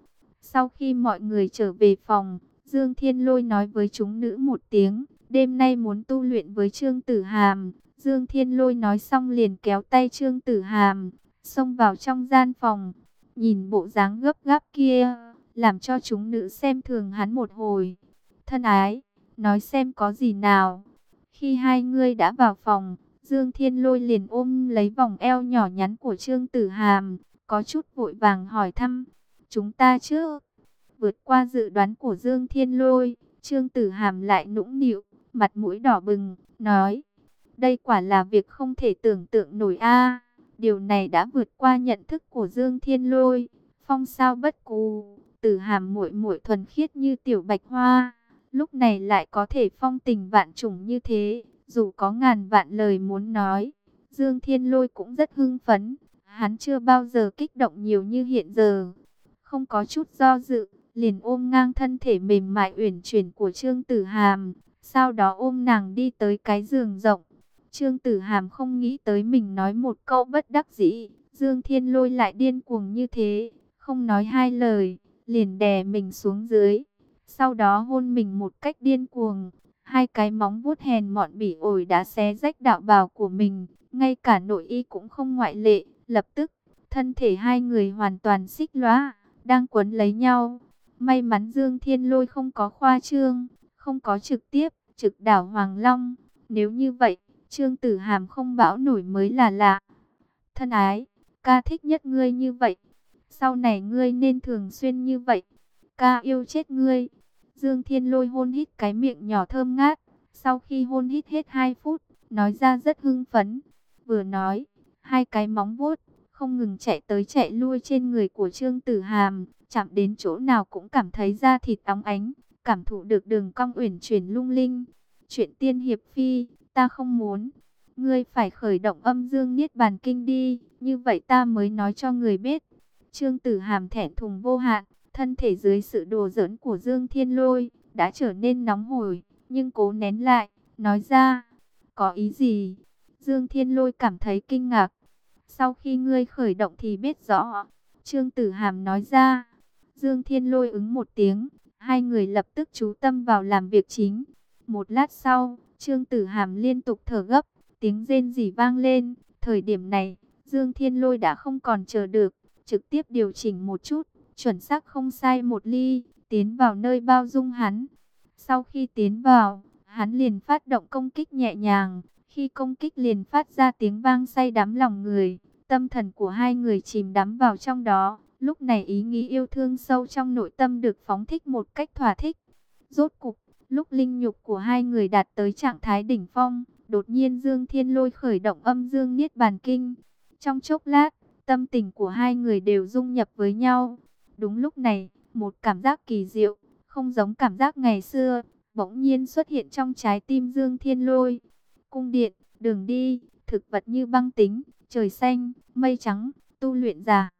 Sau khi mọi người trở về phòng, Dương Thiên Lôi nói với chúng nữ một tiếng, đêm nay muốn tu luyện với Trương Tử Hàm. Dương Thiên Lôi nói xong liền kéo tay Trương Tử Hàm, xông vào trong gian phòng. Nhìn bộ dáng gấp gáp kia, làm cho chúng nữ xem thường hắn một hồi. Thân ái, nói xem có gì nào. Khi hai người đã vào phòng, Dương Thiên Lôi liền ôm lấy vòng eo nhỏ nhắn của Trương Tử Hàm, có chút vội vàng hỏi thăm. Chúng ta chứ? Vượt qua dự đoán của Dương Thiên Lôi, Trương Tử Hàm lại nũng nịu, mặt mũi đỏ bừng, nói. Đây quả là việc không thể tưởng tượng nổi a. Điều này đã vượt qua nhận thức của Dương Thiên Lôi. Phong sao bất cù, Tử Hàm muội muội thuần khiết như tiểu bạch hoa, lúc này lại có thể phong tình vạn trùng như thế, dù có ngàn vạn lời muốn nói, Dương Thiên Lôi cũng rất hưng phấn. Hắn chưa bao giờ kích động nhiều như hiện giờ, không có chút do dự, liền ôm ngang thân thể mềm mại uyển chuyển của Trương Tử Hàm, sau đó ôm nàng đi tới cái giường rộng. Trương Tử Hàm không nghĩ tới mình nói một câu bất đắc dĩ, Dương Thiên Lôi lại điên cuồng như thế, không nói hai lời, liền đè mình xuống dưới, sau đó hôn mình một cách điên cuồng. Hai cái móng vuốt hèn mọn bỉ ổi đã xé rách đạo bào của mình, ngay cả nội y cũng không ngoại lệ. Lập tức, thân thể hai người hoàn toàn xích lóa, đang quấn lấy nhau. May mắn Dương Thiên Lôi không có khoa trương, không có trực tiếp, trực đảo Hoàng Long. Nếu như vậy, Trương Tử Hàm không bão nổi mới là lạ. Thân ái, ca thích nhất ngươi như vậy. Sau này ngươi nên thường xuyên như vậy. Ca yêu chết ngươi. Dương Thiên Lôi hôn hít cái miệng nhỏ thơm ngát. Sau khi hôn hít hết hai phút, nói ra rất hưng phấn. Vừa nói, hai cái móng vuốt không ngừng chạy tới chạy lui trên người của Trương Tử Hàm, chạm đến chỗ nào cũng cảm thấy da thịt óng ánh, cảm thụ được đường cong uyển chuyển lung linh. Chuyện tiên hiệp phi, ta không muốn. Ngươi phải khởi động âm dương niết bàn kinh đi, như vậy ta mới nói cho người biết. Trương Tử Hàm thẹn thùng vô hạn, thân thể dưới sự đùa giỡn của Dương Thiên Lôi đã trở nên nóng hổi, nhưng cố nén lại, nói ra, có ý gì? Dương Thiên Lôi cảm thấy kinh ngạc. Sau khi ngươi khởi động thì biết rõ. Trương Tử Hàm nói ra. Dương Thiên Lôi ứng một tiếng, hai người lập tức chú tâm vào làm việc chính. Một lát sau, Trương Tử Hàm liên tục thở gấp, tiếng rên rỉ vang lên. Thời điểm này, Dương Thiên Lôi đã không còn chờ được, trực tiếp điều chỉnh một chút, chuẩn xác không sai một ly, tiến vào nơi bao dung hắn. Sau khi tiến vào, hắn liền phát động công kích nhẹ nhàng, khi công kích liền phát ra tiếng vang say đắm lòng người. Tâm thần của hai người chìm đắm vào trong đó, lúc này ý nghĩ yêu thương sâu trong nội tâm được phóng thích một cách thỏa thích. Rốt cục, lúc linh nhục của hai người đạt tới trạng thái đỉnh phong, đột nhiên Dương Thiên Lôi khởi động âm dương niết bàn kinh. Trong chốc lát, tâm tình của hai người đều dung nhập với nhau. Đúng lúc này, một cảm giác kỳ diệu, không giống cảm giác ngày xưa, bỗng nhiên xuất hiện trong trái tim Dương Thiên Lôi. Cung điện, đường đi, thực vật như băng tính, trời xanh, mây trắng, tu luyện giả,